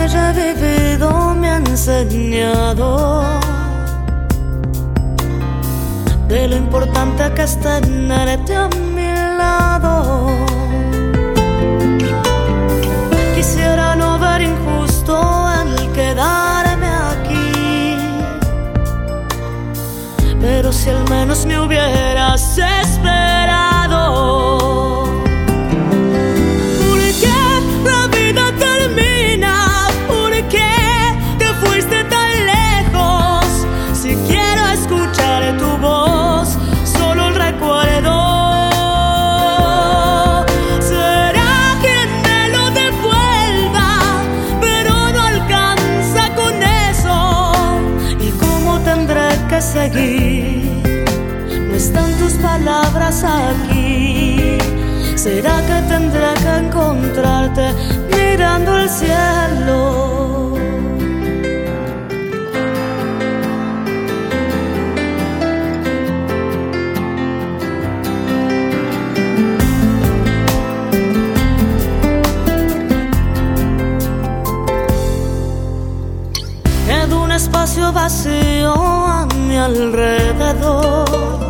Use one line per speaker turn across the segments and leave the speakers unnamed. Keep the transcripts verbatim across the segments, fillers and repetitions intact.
yo he vivido me ha enseñado de lo importante que es tenerte a mi lado. Quisiera no ver injusto el quedarme aquí, pero si al menos me hubieras esperado. ¿Por qué la vida termina? ¿Por qué te fuiste tan lejos? Si quiero escuchar tu voz, solo el recuerdo. Será quien me lo devuelva, pero no alcanza con eso. ¿Y cómo tendré que seguir? No están tus palabras aquí. ¿Será que tendré que encontrarte mirando el cielo? Queda un espacio vacío a mi alrededor.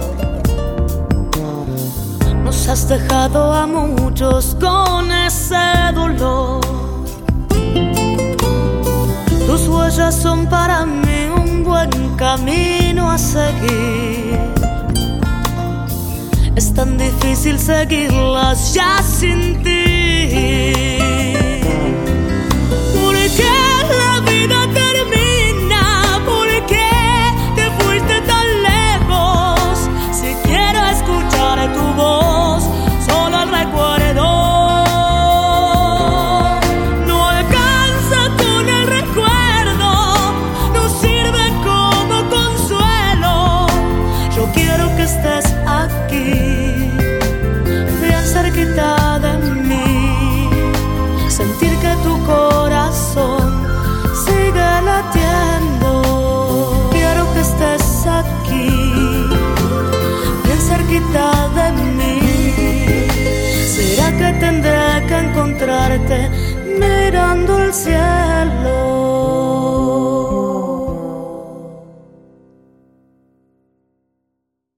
Nos has dejado a muchos con ese dolor. Tus huellas son para mí un buen camino a seguir. Es tan difícil seguirlas ya sin ti. ¿Por qué la vida termina? ¿Por qué te fuiste tan lejos? Si quiero escuchar tu voz, solo el recuerdo. No alcanza con el recuerdo, no sirve como consuelo. Yo quiero que estés aquí, bien cerquita de mí, sentir que tu corazón sigue latiendo. Quiero que estés aquí, bien cerquita de mí. ¿Será que tendré que encontrarte mirando el cielo?